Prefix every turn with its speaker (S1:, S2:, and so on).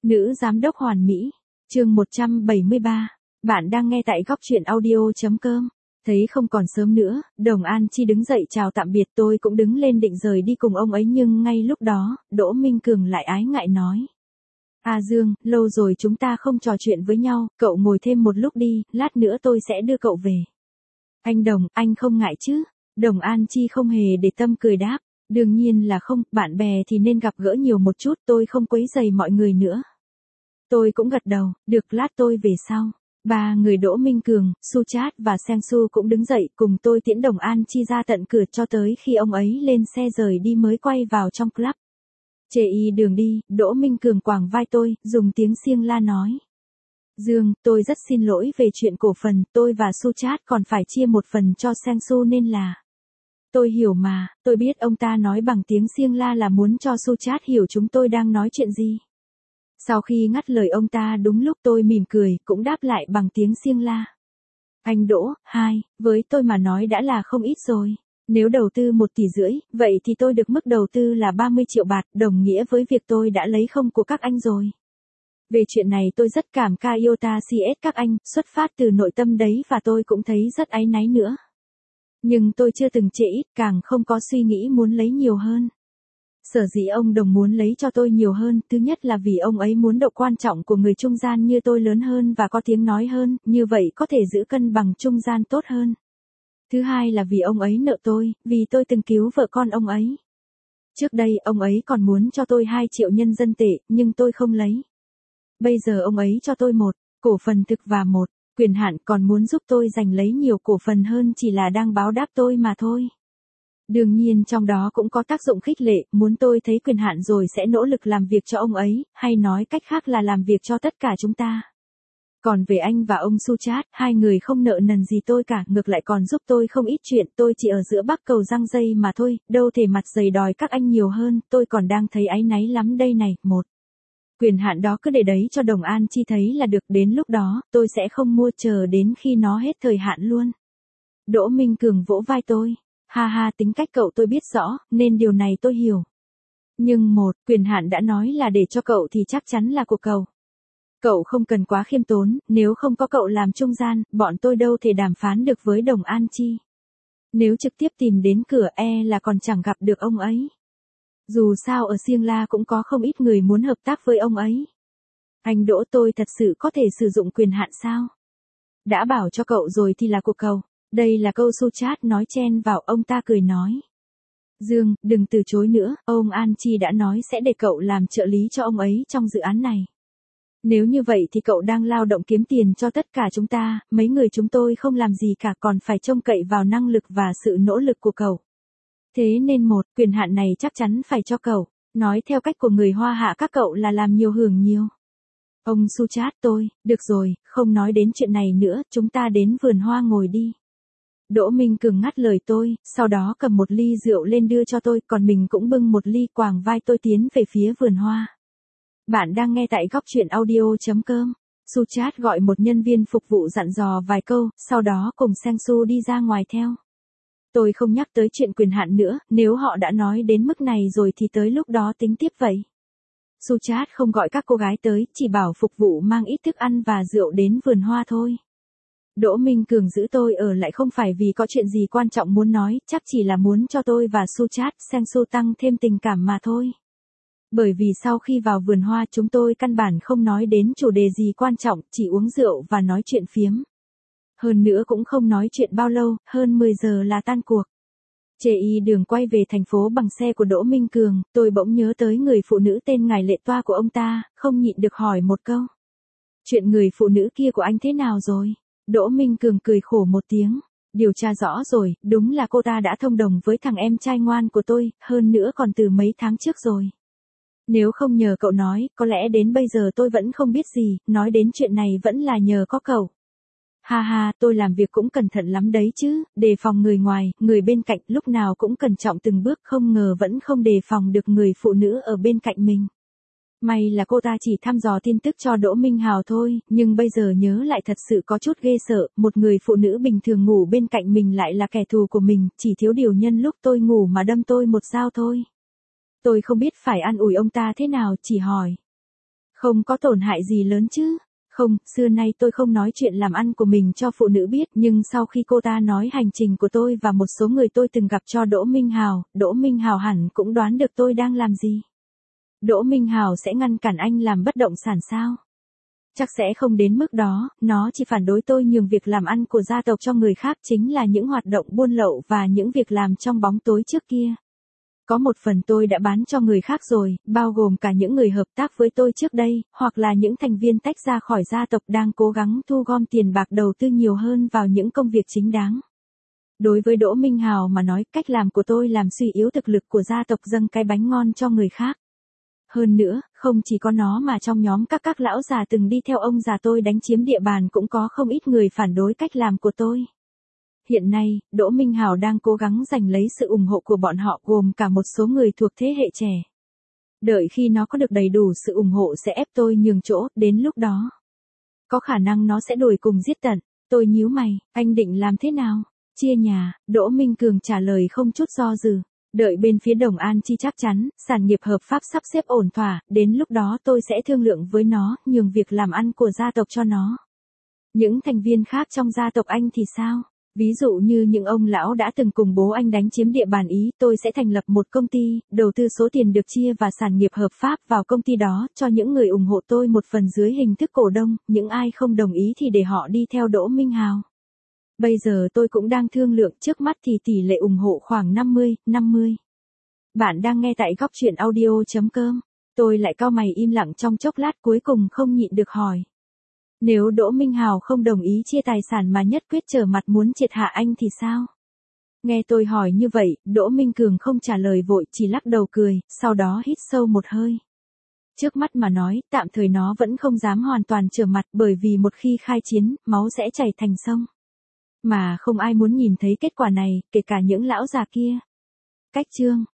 S1: Nữ giám đốc hoàn mỹ. Chương 173. Bạn đang nghe tại góc truyện audio.com. Thấy không còn sớm nữa, Đồng An Chi đứng dậy chào tạm biệt, tôi cũng đứng lên định rời đi cùng ông ấy, nhưng ngay lúc đó, Đỗ Minh Cường lại ái ngại nói. À Dương, lâu rồi chúng ta không trò chuyện với nhau, cậu ngồi thêm một lúc đi, lát nữa tôi sẽ đưa cậu về. Anh Đồng, anh không ngại chứ? Đồng An Chi không hề để tâm cười đáp. Đương nhiên là không, bạn bè thì nên gặp gỡ nhiều một chút, tôi không quấy rầy mọi người nữa. Tôi cũng gật đầu, được, lát tôi về sau. Ba người Đỗ Minh Cường, Suchat và Seng Su cũng đứng dậy cùng tôi tiễn Đồng An Chi ra tận cửa cho tới khi ông ấy lên xe rời đi mới quay vào trong club. Chê y đường đi, Đỗ Minh Cường quàng vai tôi, dùng tiếng xiêng la nói. Dương, tôi rất xin lỗi về chuyện cổ phần, tôi và Suchat còn phải chia một phần cho Seng Su nên là... Tôi hiểu mà, tôi biết ông ta nói bằng tiếng xiêng la là muốn cho Suchat hiểu chúng tôi đang nói chuyện gì. Sau khi ngắt lời ông ta đúng lúc tôi mỉm cười, cũng đáp lại bằng tiếng xiêng la. Anh Đỗ, với tôi mà nói đã là không ít rồi. Nếu đầu tư 1,5 tỷ, vậy thì tôi được mức đầu tư là 30 triệu bạt, đồng nghĩa với việc tôi đã lấy không của các anh rồi. Về chuyện này tôi rất cảm ca Iota CS các anh, xuất phát từ nội tâm đấy, và tôi cũng thấy rất áy náy nữa. Nhưng tôi chưa từng trễ ít, càng không có suy nghĩ muốn lấy nhiều hơn. Sở dĩ ông Đồng muốn lấy cho tôi nhiều hơn, thứ nhất là vì ông ấy muốn độ quan trọng của người trung gian như tôi lớn hơn và có tiếng nói hơn, như vậy có thể giữ cân bằng trung gian tốt hơn. Thứ hai là vì ông ấy nợ tôi, vì tôi từng cứu vợ con ông ấy. Trước đây ông ấy còn muốn cho tôi 2 triệu nhân dân tệ, nhưng tôi không lấy. Bây giờ ông ấy cho tôi 1 cổ phần thực và 1 quyền hạn, còn muốn giúp tôi giành lấy nhiều cổ phần hơn, chỉ là đang báo đáp tôi mà thôi. Đương nhiên trong đó cũng có tác dụng khích lệ, muốn tôi thấy quyền hạn rồi sẽ nỗ lực làm việc cho ông ấy, hay nói cách khác là làm việc cho tất cả chúng ta. Còn về anh và ông Suchat, hai người không nợ nần gì tôi cả, ngược lại còn giúp tôi không ít chuyện, tôi chỉ ở giữa bắc cầu răng dây mà thôi, đâu thể mặt dày đòi các anh nhiều hơn, tôi còn đang thấy áy náy lắm đây này. Quyền hạn đó cứ để đấy cho Đồng An Chi thấy là được, đến lúc đó, tôi sẽ không mua, chờ đến khi nó hết thời hạn luôn. Đỗ Minh Cường vỗ vai tôi. Ha, tính cách cậu tôi biết rõ, nên điều này tôi hiểu. Nhưng quyền hạn đã nói là để cho cậu thì chắc chắn là của cậu. Cậu không cần quá khiêm tốn, nếu không có cậu làm trung gian, bọn tôi đâu thể đàm phán được với Đồng An Chi. Nếu trực tiếp tìm đến cửa là còn chẳng gặp được ông ấy. Dù sao ở Siêng La cũng có không ít người muốn hợp tác với ông ấy. Anh Đỗ, tôi thật sự có thể sử dụng quyền hạn sao? Đã bảo cho cậu rồi thì là của cậu. Đây là câu Suchat nói chen vào, ông ta cười nói. Dương, đừng từ chối nữa, ông An Chi đã nói sẽ để cậu làm trợ lý cho ông ấy trong dự án này. Nếu như vậy thì cậu đang lao động kiếm tiền cho tất cả chúng ta, mấy người chúng tôi không làm gì cả, còn phải trông cậy vào năng lực và sự nỗ lực của cậu. Thế nên quyền hạn này chắc chắn phải cho cậu, nói theo cách của người Hoa Hạ các cậu là làm nhiều hưởng nhiều. Ông Suchat, được rồi, không nói đến chuyện này nữa, chúng ta đến vườn hoa ngồi đi. Đỗ Minh Cường ngắt lời tôi, sau đó cầm một ly rượu lên đưa cho tôi, còn mình cũng bưng một ly, quàng vai tôi tiến về phía vườn hoa. Bạn đang nghe tại góc truyện audio.com. Suchat gọi một nhân viên phục vụ dặn dò vài câu, sau đó cùng Seng Su đi ra ngoài theo. Tôi không nhắc tới chuyện quyền hạn nữa, nếu họ đã nói đến mức này rồi thì tới lúc đó tính tiếp vậy. Suchat không gọi các cô gái tới, chỉ bảo phục vụ mang ít thức ăn và rượu đến vườn hoa thôi. Đỗ Minh Cường giữ tôi ở lại không phải vì có chuyện gì quan trọng muốn nói, chắc chỉ là muốn cho tôi và Suchat, Seng Su tăng thêm tình cảm mà thôi. Bởi vì sau khi vào vườn hoa chúng tôi căn bản không nói đến chủ đề gì quan trọng, chỉ uống rượu và nói chuyện phiếm. Hơn nữa cũng không nói chuyện bao lâu, hơn 10 giờ là tan cuộc. Chê y đường quay về thành phố bằng xe của Đỗ Minh Cường, tôi bỗng nhớ tới người phụ nữ tên Ngài Lệ Toa của ông ta, không nhịn được hỏi một câu. Chuyện người phụ nữ kia của anh thế nào rồi? Đỗ Minh Cường cười khổ một tiếng. Điều tra rõ rồi, đúng là cô ta đã thông đồng với thằng em trai ngoan của tôi, hơn nữa còn từ mấy tháng trước rồi. Nếu không nhờ cậu nói, có lẽ đến bây giờ tôi vẫn không biết gì, nói đến chuyện này vẫn là nhờ có cậu. Ha, tôi làm việc cũng cẩn thận lắm đấy chứ, đề phòng người ngoài, người bên cạnh, lúc nào cũng cẩn trọng từng bước, không ngờ vẫn không đề phòng được người phụ nữ ở bên cạnh mình. May là cô ta chỉ thăm dò tin tức cho Đỗ Minh Hào thôi, nhưng bây giờ nhớ lại thật sự có chút ghê sợ, một người phụ nữ bình thường ngủ bên cạnh mình lại là kẻ thù của mình, chỉ thiếu điều nhân lúc tôi ngủ mà đâm tôi một dao thôi. Tôi không biết phải an ủi ông ta thế nào, chỉ hỏi. Không có tổn hại gì lớn chứ. Không, xưa nay tôi không nói chuyện làm ăn của mình cho phụ nữ biết, nhưng sau khi cô ta nói hành trình của tôi và một số người tôi từng gặp cho Đỗ Minh Hào hẳn cũng đoán được tôi đang làm gì. Đỗ Minh Hào sẽ ngăn cản anh làm bất động sản sao? Chắc sẽ không đến mức đó, nó chỉ phản đối tôi nhường việc làm ăn của gia tộc cho người khác, chính là những hoạt động buôn lậu và những việc làm trong bóng tối trước kia. Có một phần tôi đã bán cho người khác rồi, bao gồm cả những người hợp tác với tôi trước đây, hoặc là những thành viên tách ra khỏi gia tộc đang cố gắng thu gom tiền bạc đầu tư nhiều hơn vào những công việc chính đáng. Đối với Đỗ Minh Hào mà nói, cách làm của tôi làm suy yếu thực lực của gia tộc dâng cái bánh ngon cho người khác. Hơn nữa, không chỉ có nó mà trong nhóm các lão già từng đi theo ông già tôi đánh chiếm địa bàn cũng có không ít người phản đối cách làm của tôi. Hiện nay, Đỗ Minh Hào đang cố gắng giành lấy sự ủng hộ của bọn họ, gồm cả một số người thuộc thế hệ trẻ. Đợi khi nó có được đầy đủ sự ủng hộ sẽ ép tôi nhường chỗ, đến lúc đó. Có khả năng nó sẽ đuổi cùng giết tận. Tôi nhíu mày, anh định làm thế nào? Chia nhà, Đỗ Minh Cường trả lời không chút do dự. Đợi bên phía Đồng An Chi chắc chắn, sản nghiệp hợp pháp sắp xếp ổn thỏa, đến lúc đó tôi sẽ thương lượng với nó, nhường việc làm ăn của gia tộc cho nó. Những thành viên khác trong gia tộc anh thì sao? Ví dụ như những ông lão đã từng cùng bố anh đánh chiếm địa bàn Ý, tôi sẽ thành lập một công ty, đầu tư số tiền được chia và sản nghiệp hợp pháp vào công ty đó, cho những người ủng hộ tôi một phần dưới hình thức cổ đông, những ai không đồng ý thì để họ đi theo Đỗ Minh Hào. Bây giờ tôi cũng đang thương lượng, trước mắt thì tỷ lệ ủng hộ khoảng 50-50. Bạn đang nghe tại góc truyện audio.com. Tôi lại cau mày im lặng trong chốc lát, cuối cùng không nhịn được hỏi. Nếu Đỗ Minh Hào không đồng ý chia tài sản mà nhất quyết trở mặt muốn triệt hạ anh thì sao? Nghe tôi hỏi như vậy, Đỗ Minh Cường không trả lời vội, chỉ lắc đầu cười, sau đó hít sâu một hơi. Trước mắt mà nói, tạm thời nó vẫn không dám hoàn toàn trở mặt, bởi vì một khi khai chiến, máu sẽ chảy thành sông. Mà không ai muốn nhìn thấy kết quả này, kể cả những lão già kia. Cách chương